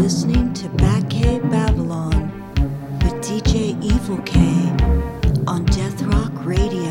listening to Batcave Babylon with DJ Evil K on Death Rock Radio.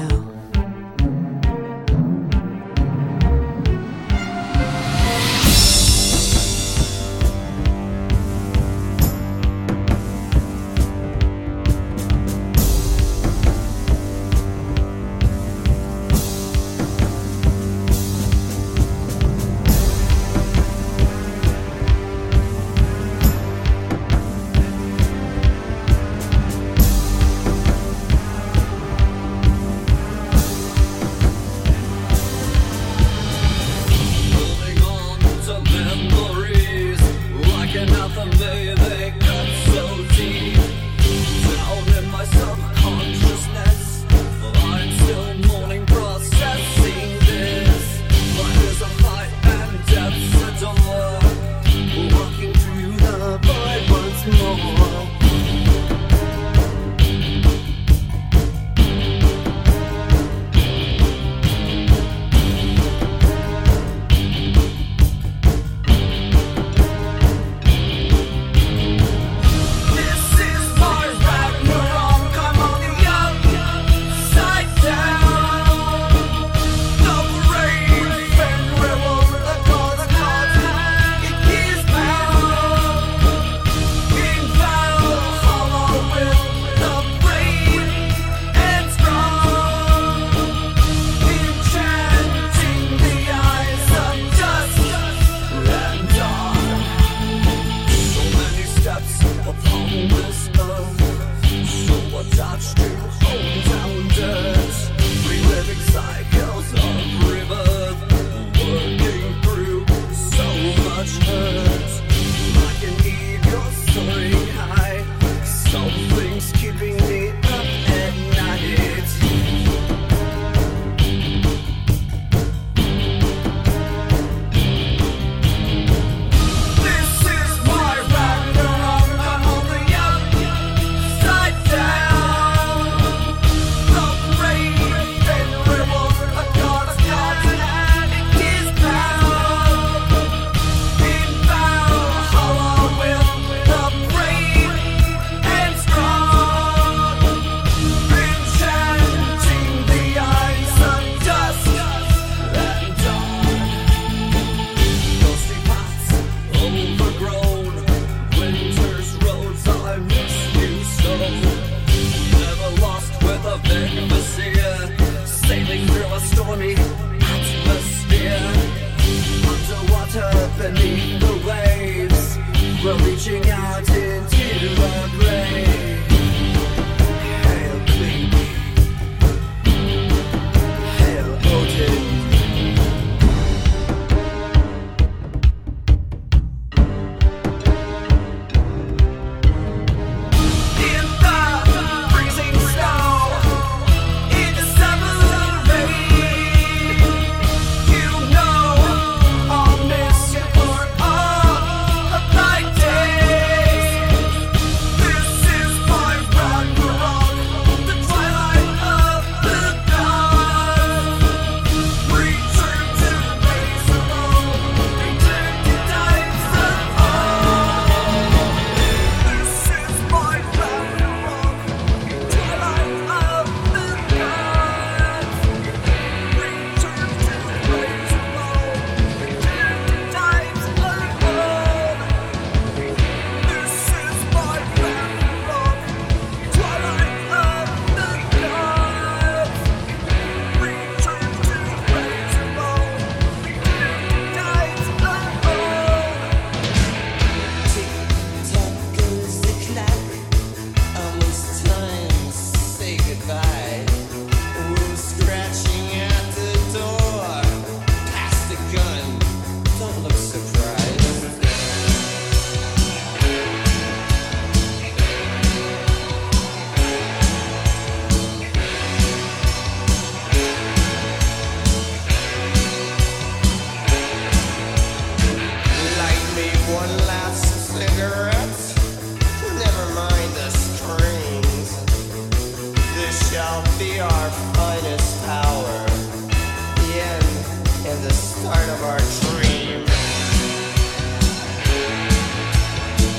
Start of our dream.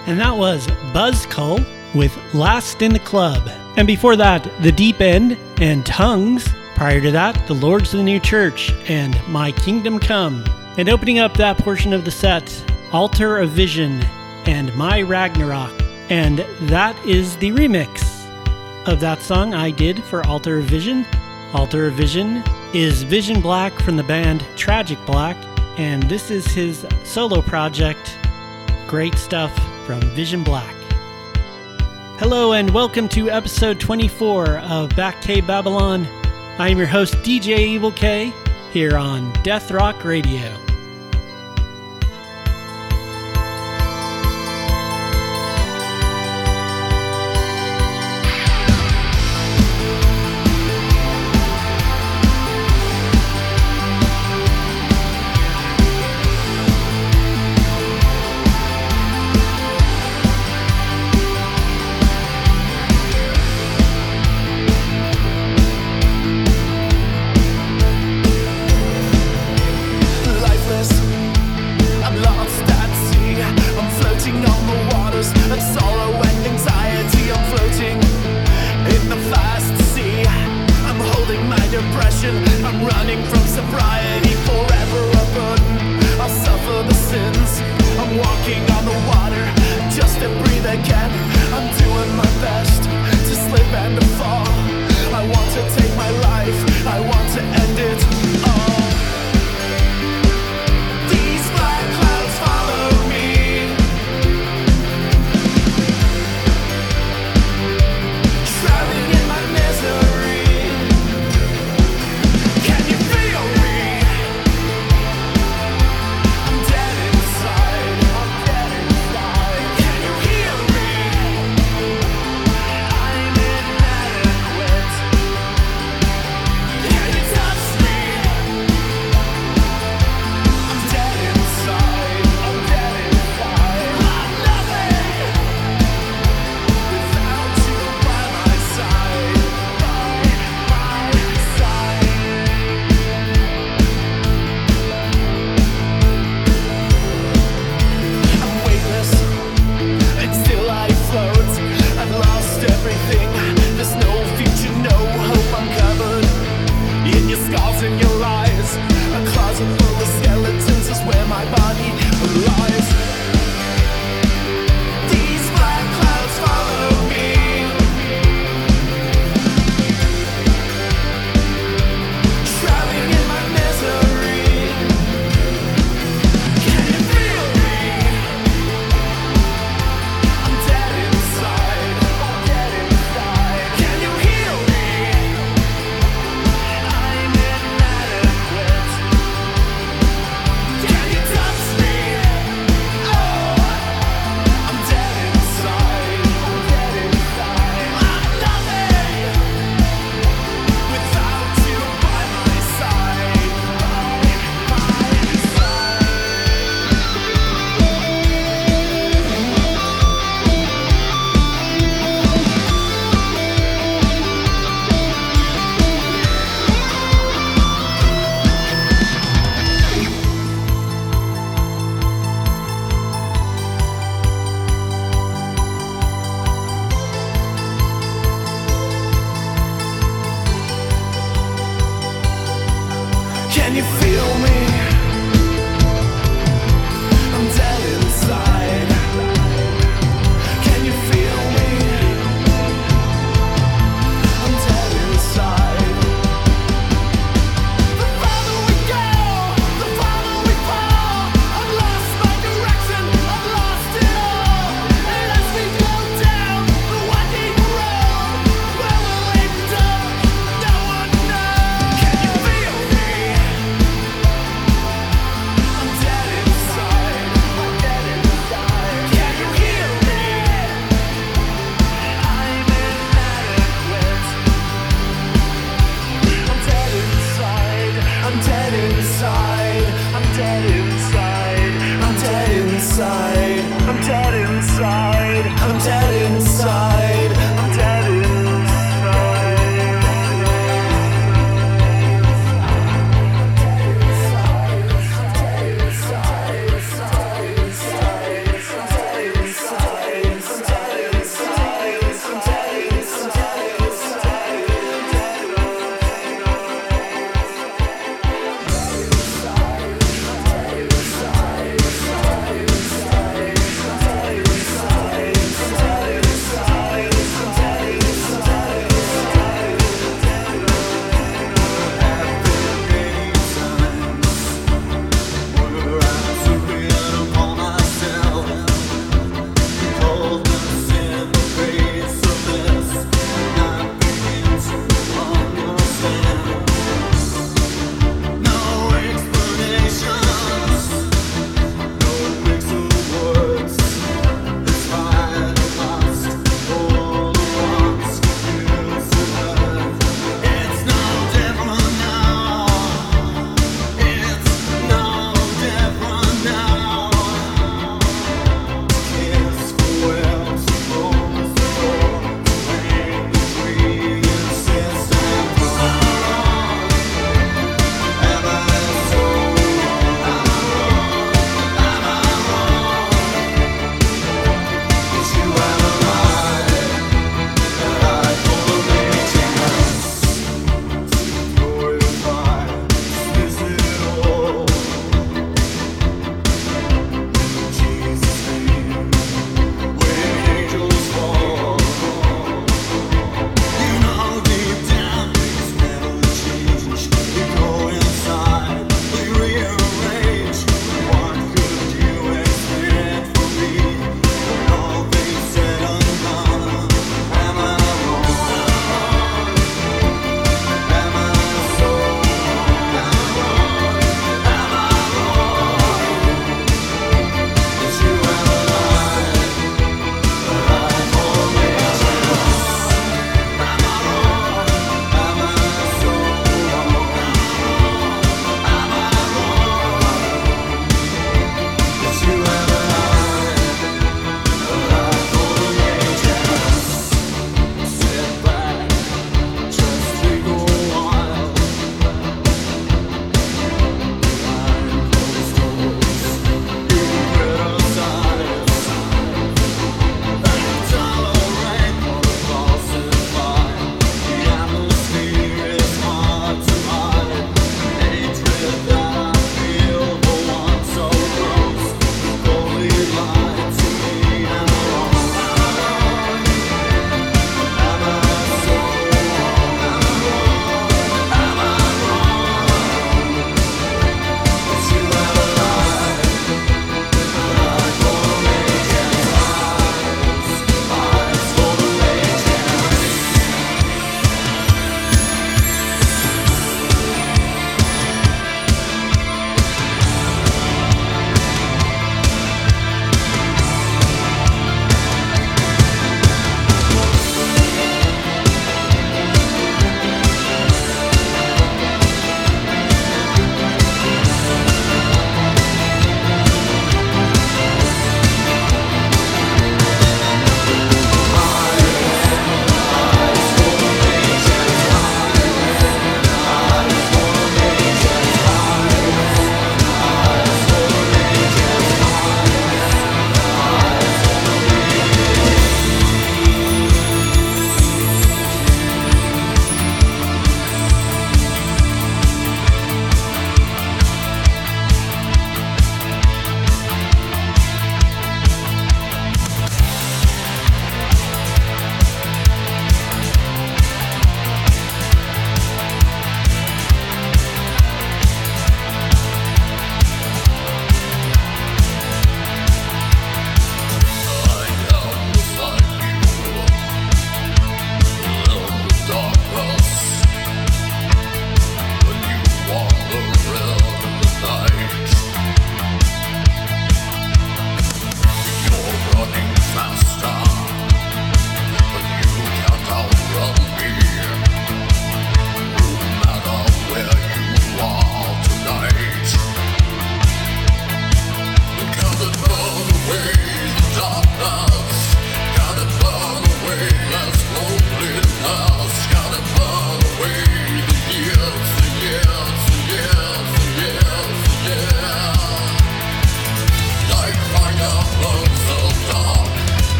And that was Buzzcull with Last in the Club. And before that, The Deep End and Tongues. Prior to that, The Lords of the New Church and My Kingdom Come. And opening up that portion of the set, Altar of Vision and My Ragnarok. And that is the remix of that song I did for Altar of Vision. Altar of Vision is Vision Black from the band Tragic Black, and this is his solo project. Great stuff from Vision Black. Hello and welcome to episode 24 of Back Cave Babylon. I am your host DJ Evil K here on Death Rock Radio.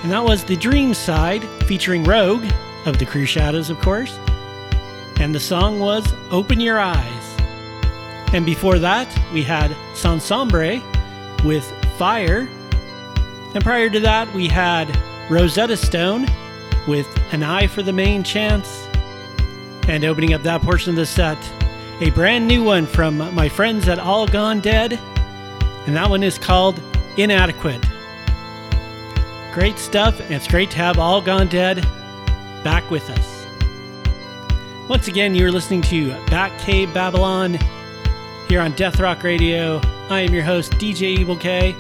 And that was The Dream Side, featuring Rogue, of the Crew Shadows, of course. And the song was Open Your Eyes. And before that, we had Sansombre with Fire. And prior to that, we had Rosetta Stone with An Eye for the Main Chance. And opening up that portion of the set, a brand new one from my friends at All Gone Dead. And that one is called Inadequate. Great stuff, and it's great to have All Gone Dead back with us. Once again, you're listening to Batcave Babylon here on Death Rock Radio. I am your host, DJ Evil K.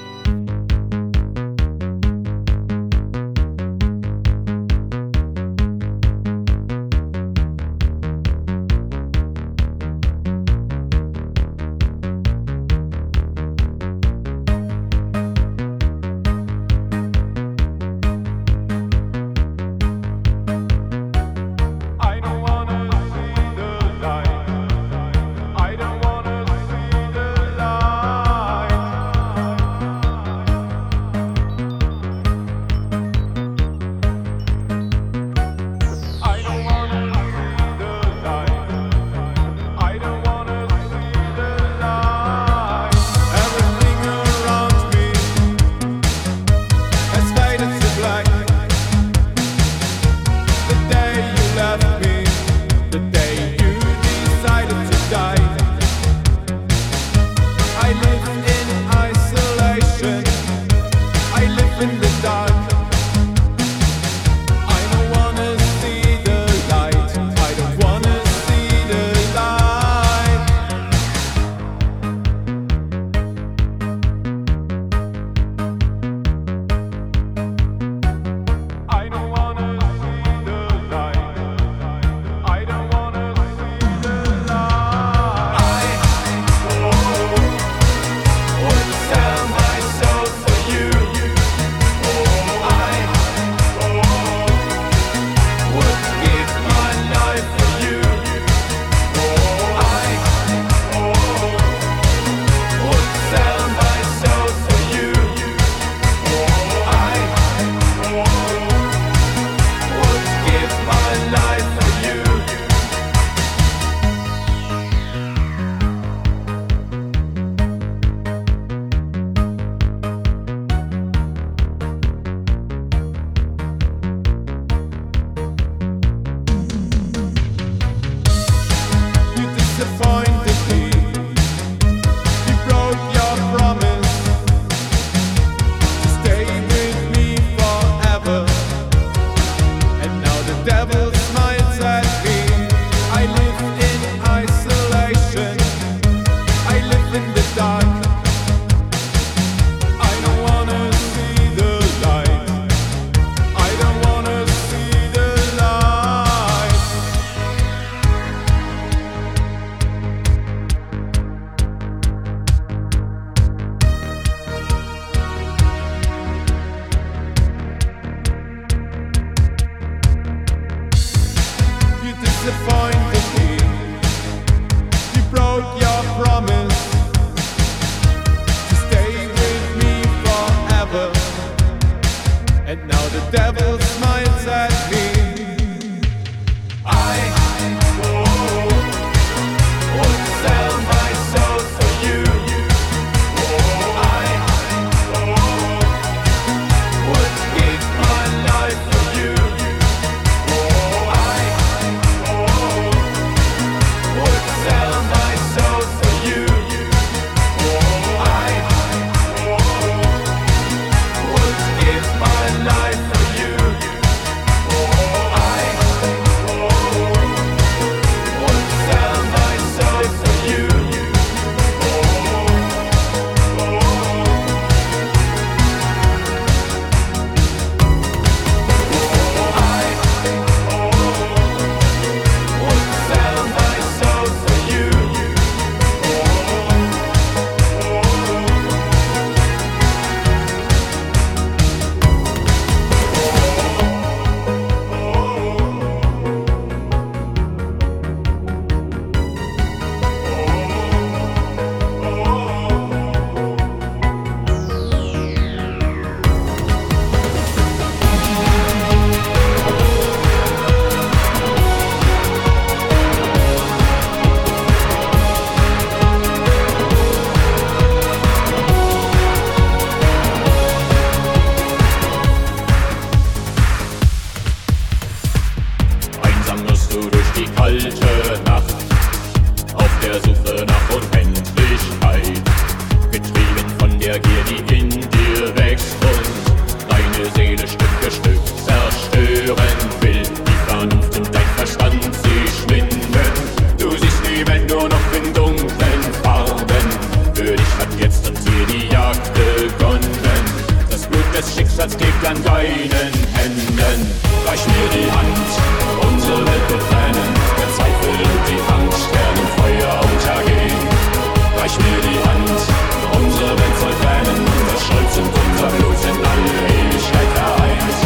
kalte Nacht, auf der Suche nach Unendlichkeit, getrieben von der Gier, die in dir wächst und deine Seele Stück für Stück zerstören will. Die Vernunft und dein Verstand, sie schwinden. Du siehst die Welt nur noch in dunklen Farben. Für dich hat jetzt und hier die Jagd begonnen. Das Blut des Schicksals klebt an deinen Händen. Reich mir die Hand, unsere Welt wird brennen. Der Zweifel und die Angst werden im Feuer untergehen. Reich mir die Hand, unsere Welt soll brennen. Unser Stolz und unser Blut in alle Ewigkeit vereint.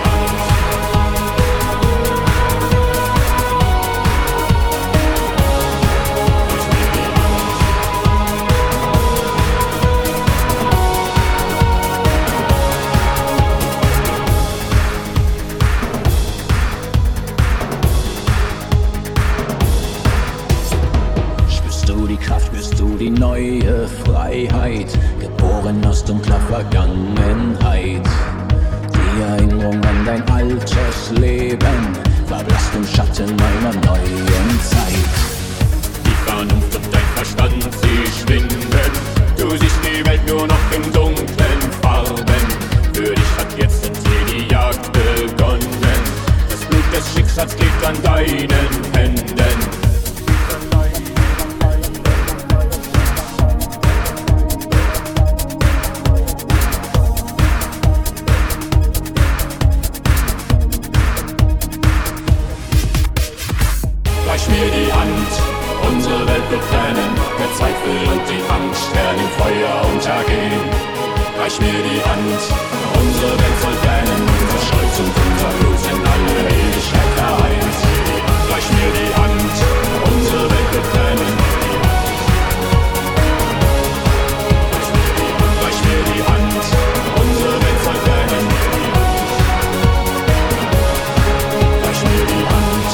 Die neue Freiheit, geboren aus dunkler Vergangenheit. Die Erinnerung an dein altes Leben, verblasst im Schatten einer neuen Zeit. Die Vernunft und dein Verstand, sie schwinden. Du siehst die Welt nur noch in dunklen Farben. Für dich hat jetzt und hier die Jagd begonnen. Das Blut des Schicksals klebt an deinen Händen. Reich mir die Hand, unsere Welt wird brennen. Der Zweifel und die Angst werden im Feuer untergehen. Reich mir die Hand, unsere Welt soll brennen. Unser Stolz und unser Blut in alle Ewigkeit vereint. Reich mir die Hand, unsere Welt wird brennen. Reich mir die Hand, unsere Welt soll brennen. Reich mir die Hand.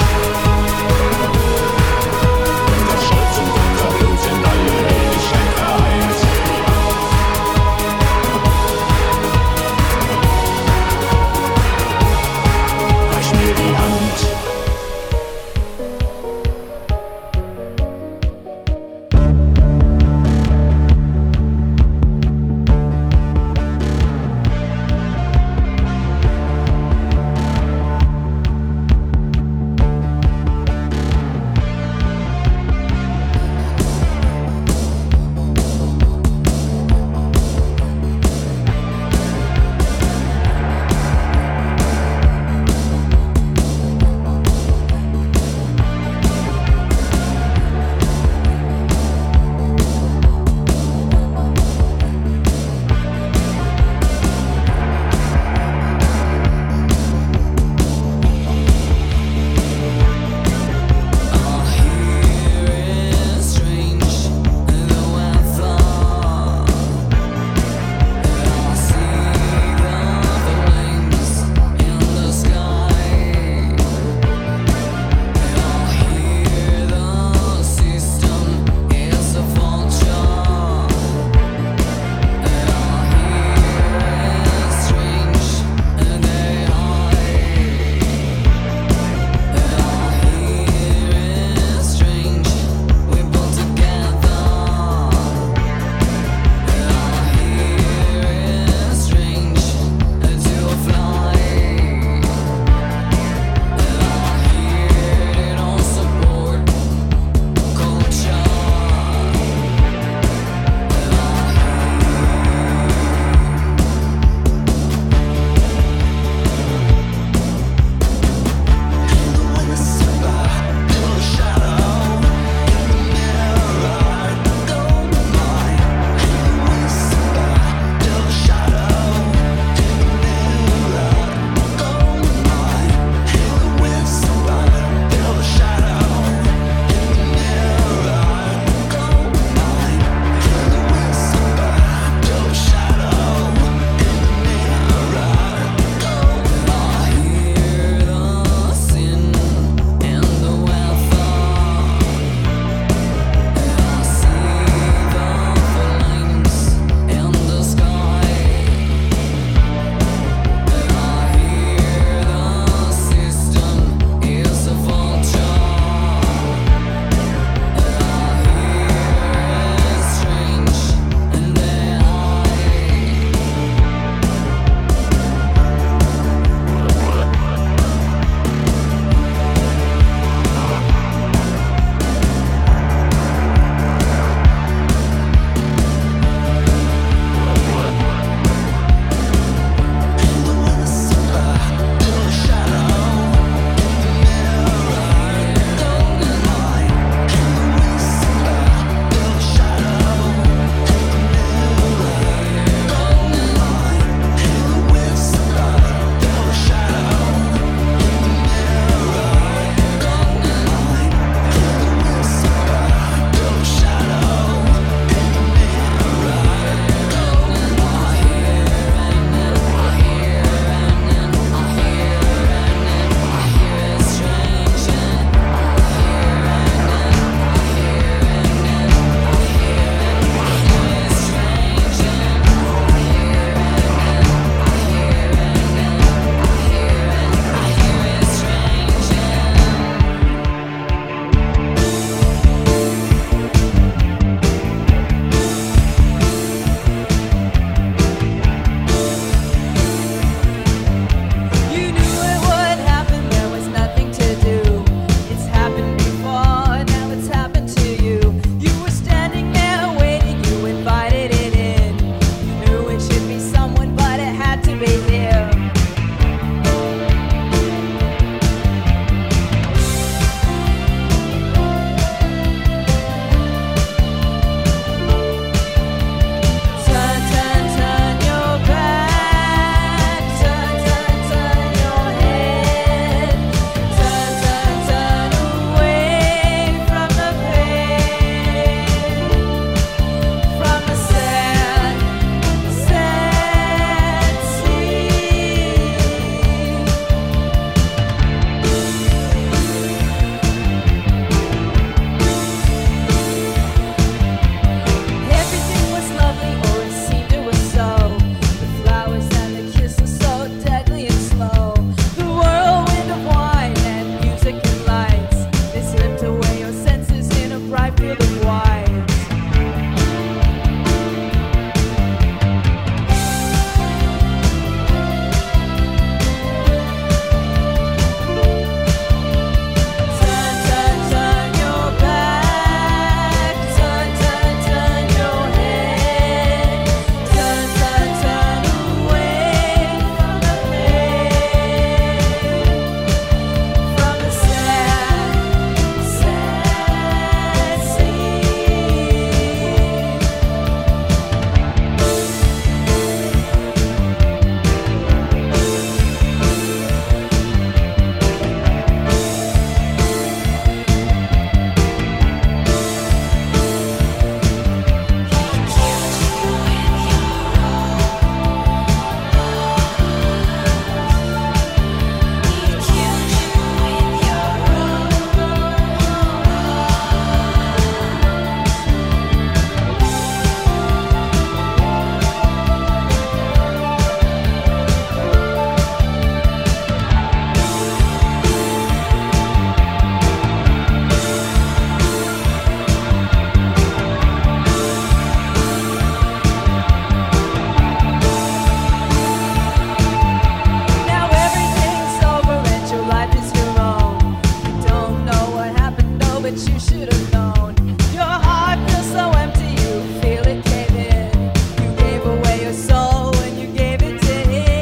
that you should have known. Your heart feels so empty, you feel it cave in. You gave away your soul when you gave it to him.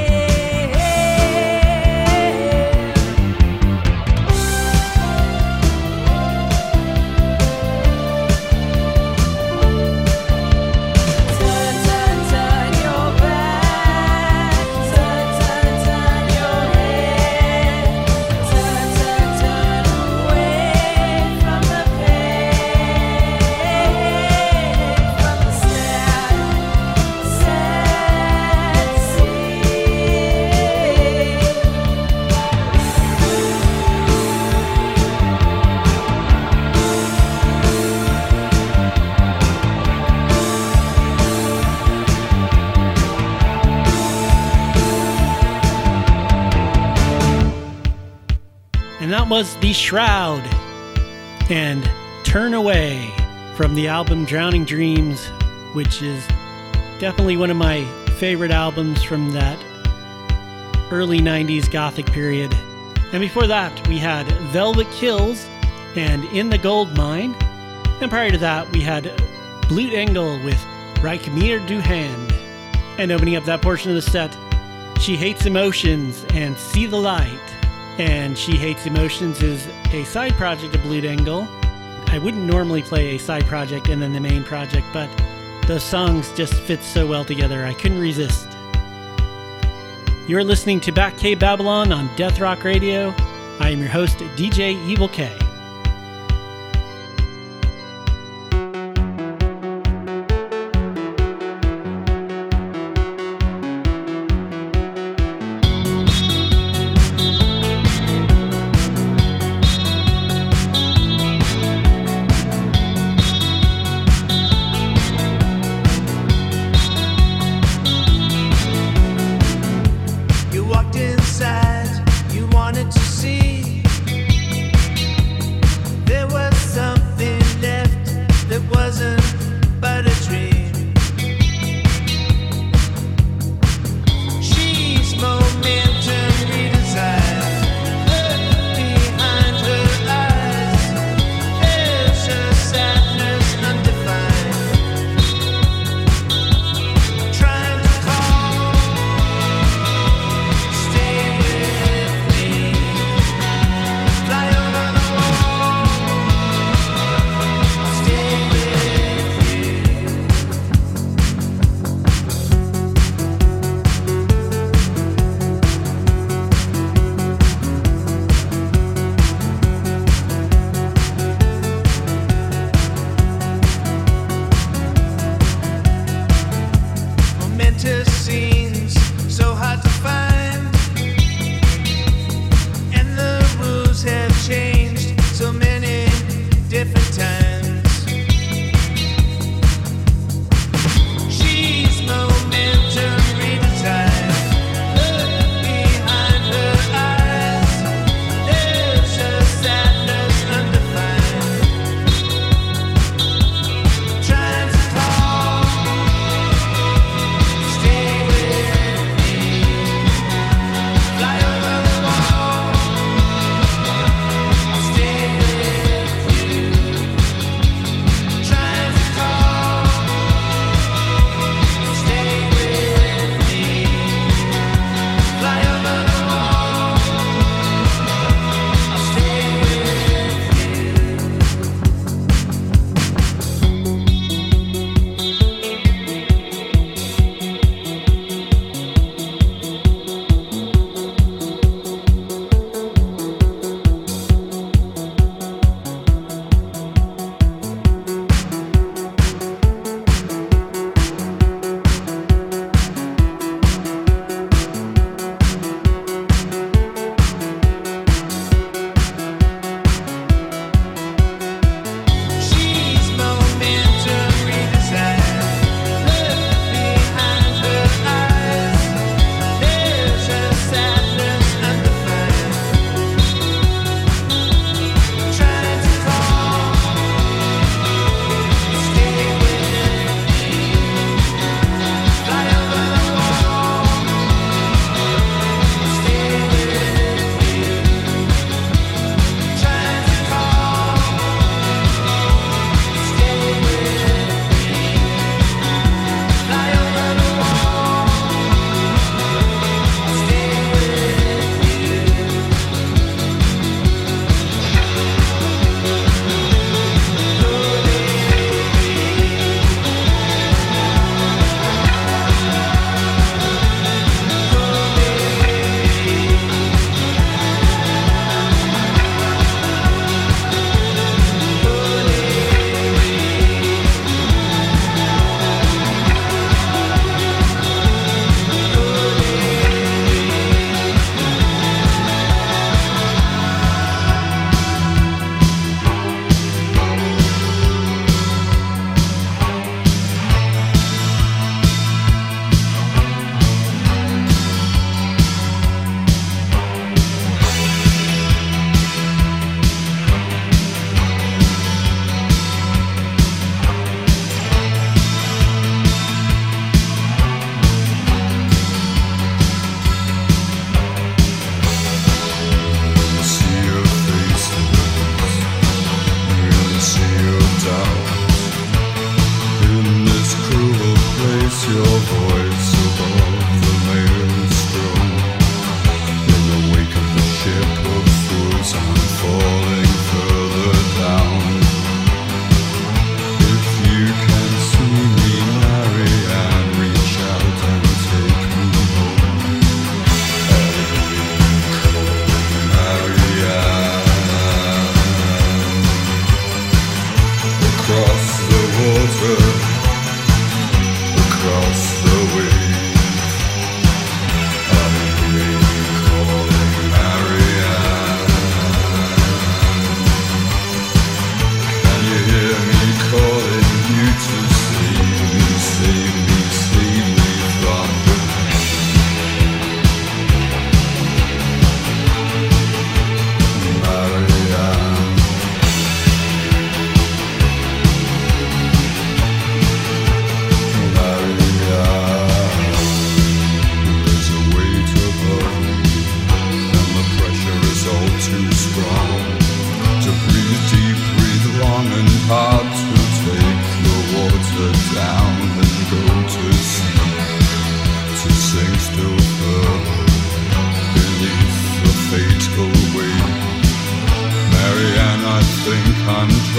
Turn, turn, turn your back. Turn, turn, turn your head. Turn, turn, turn away from the pain, from the sad, sad sea. And that was The Shroud and Turn Away from the album Drowning Dreams, which is definitely one of my favorite albums from that early 90s Gothic period. And before that, we had Velvet Kills and In the Gold Mine. And prior to that, we had Blut Engel with Reich mir du Hand. And opening up that portion of the set, She Hates Emotions and See the Light. And She Hates Emotions is a side project of Blut Engel. I wouldn't normally play a side project and then the main project, but those songs just fit so well together, I couldn't resist. You're listening to Back Cave Babylon on Death Rock Radio. I am your host, DJ Evil K. You walked inside, you wanted to see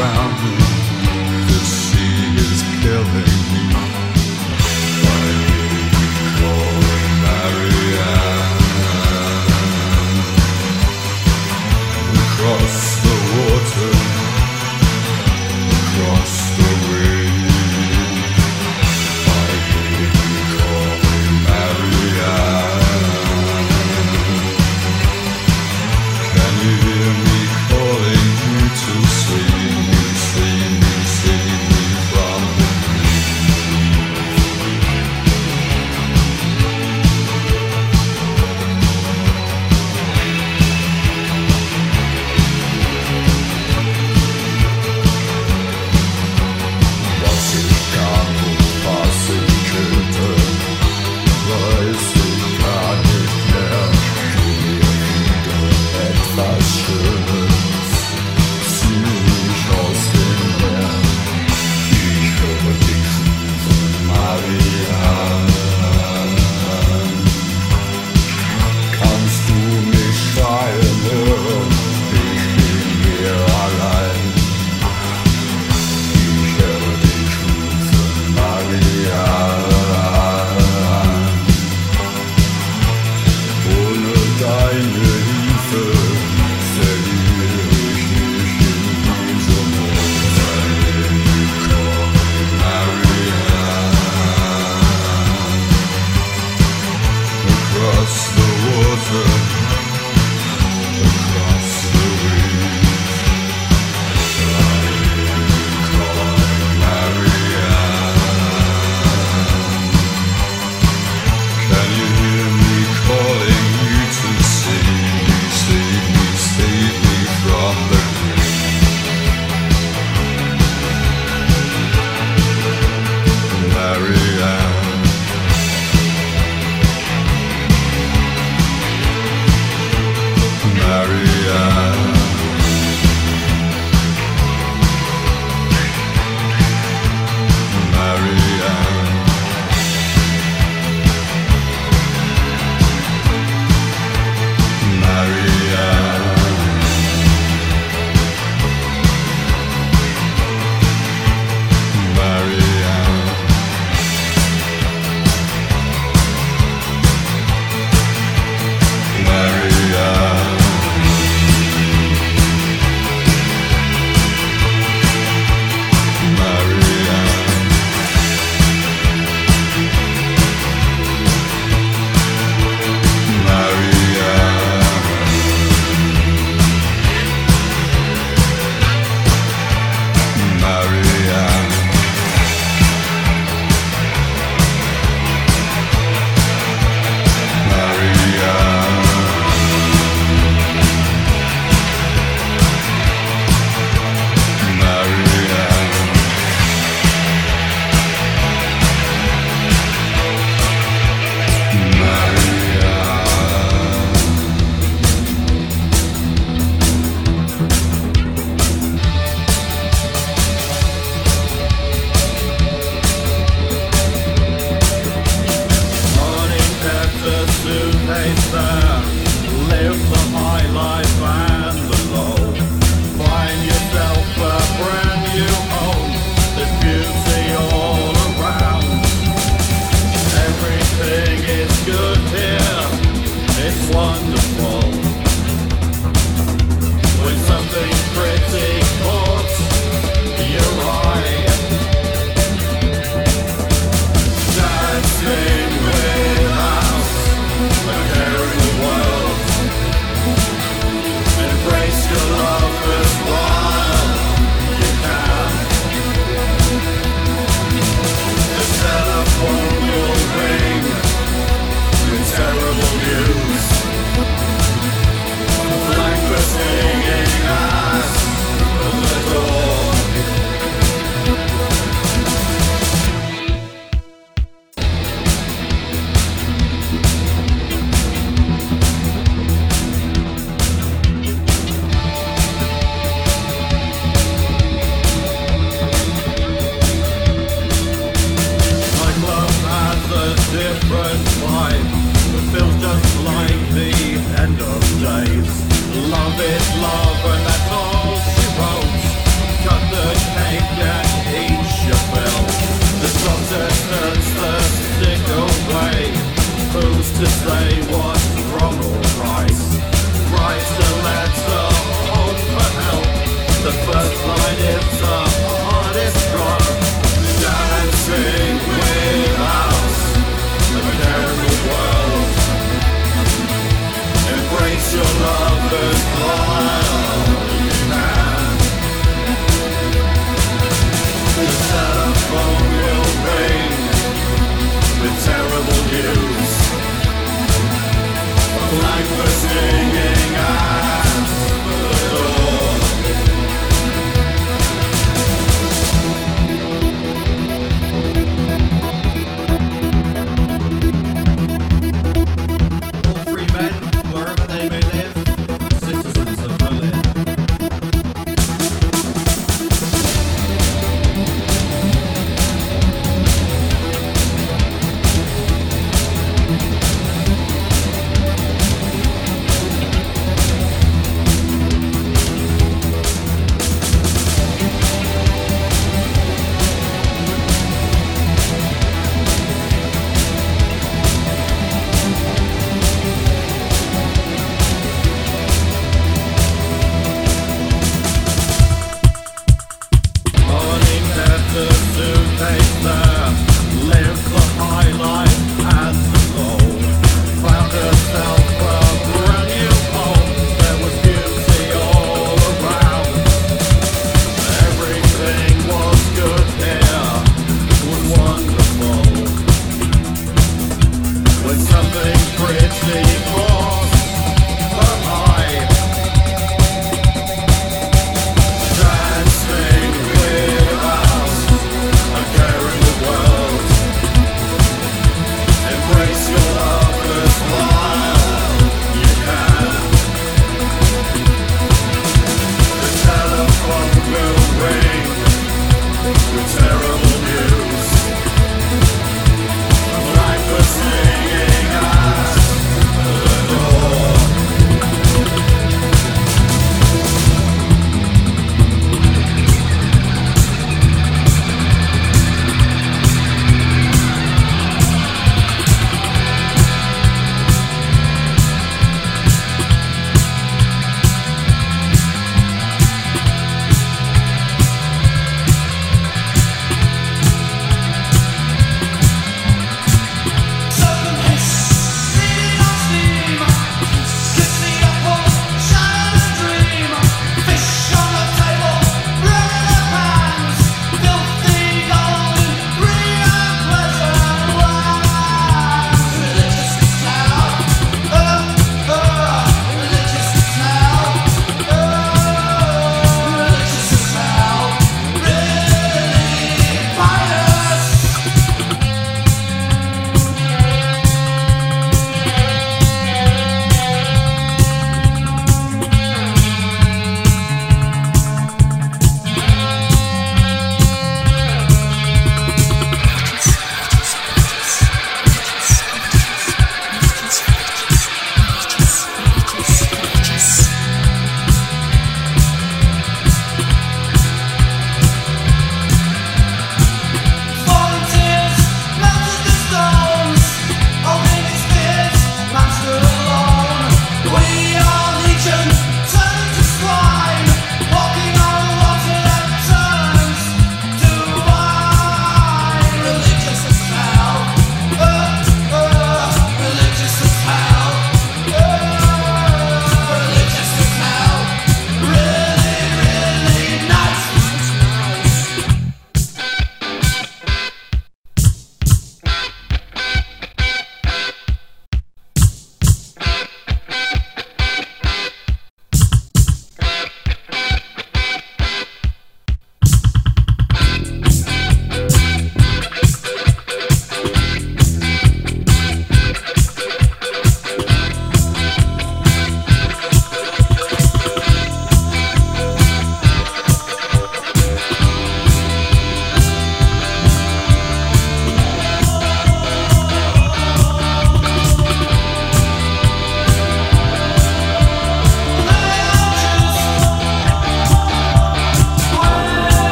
drowning. The sea is killing me. Why did we call her Marianne? Across the water, across the waves. Why did we call her Marianne? Can you hear me calling you to sleep?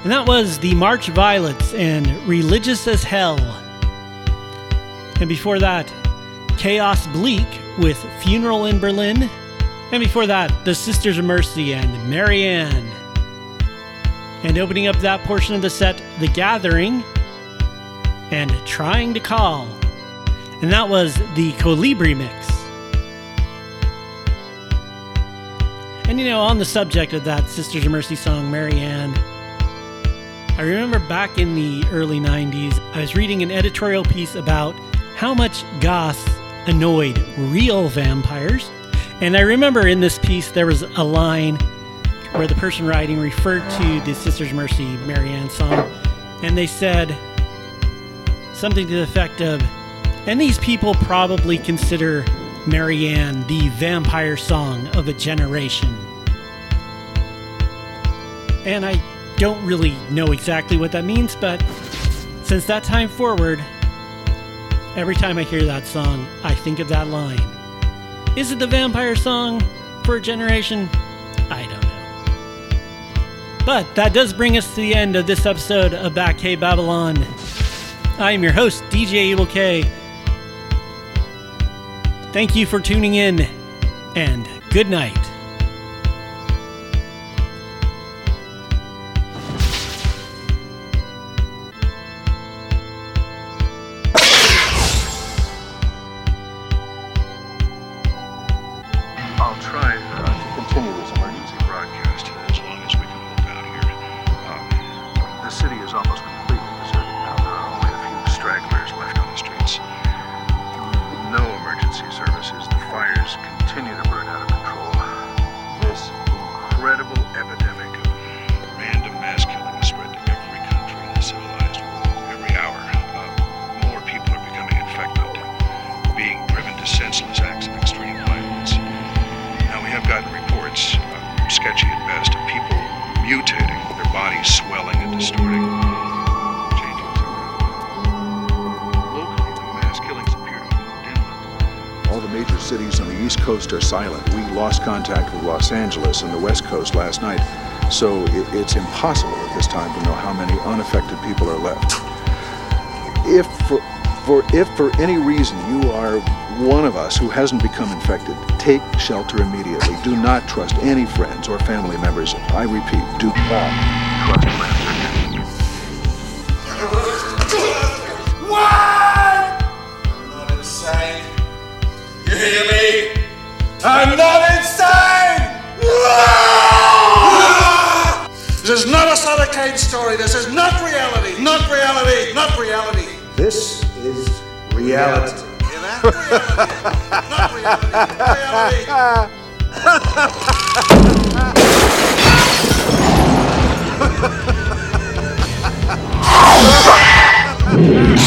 And that was the March Violets and Religious as Hell. And before that, Chaos Bleak with Funeral in Berlin. And before that, the Sisters of Mercy and Marianne. And opening up that portion of the set, The Gathering and Trying to Call. And that was the Colibri mix. And on the subject of that Sisters of Mercy song, Marianne, I remember back in the early 90s, I was reading an editorial piece about how much goths annoyed real vampires. And I remember in this piece there was a line where the person writing referred to the Sisters of Mercy Marianne song, and they said something to the effect of, and these people probably consider Marianne the vampire song of a generation. And I don't really know exactly what that means, but since that time forward, every time I hear that song, I think of that line. Is it the vampire song for a generation? I don't know. But that does bring us to the end of this episode of Back Hey Babylon. I am your host, DJ Evil K. Thank you for tuning in, and good night. I'll try to continue this emergency broadcast as long as we can hold out here. The city is almost completely deserted now. There are only a few stragglers left on the streets. No emergency services. The fires continue to burn out of control. This incredible epidemic of random mass killing has spread to every country in the civilized world. Every hour, more people are becoming infected, being driven to senseless acts of extreme violence. Now, we have gotten reports, sketchy at best, of people mutating, their bodies swelling and distorting, changing somehow. Locally, the mass killings appear to have moved inland. All the major cities on the East Coast are silent. We lost contact with Los Angeles and the West Coast last night, so it's impossible at this time to know how many unaffected people are left. If for any reason you are one of us who hasn't become infected, take shelter immediately. Do not trust any friends or family members. I repeat, do not trust friends. What? I'm not insane. You hear me? I'm not insane! This is not a Sutter Kane story. This is not reality. Not reality. Not reality. This is reality. Not reality. Not reality.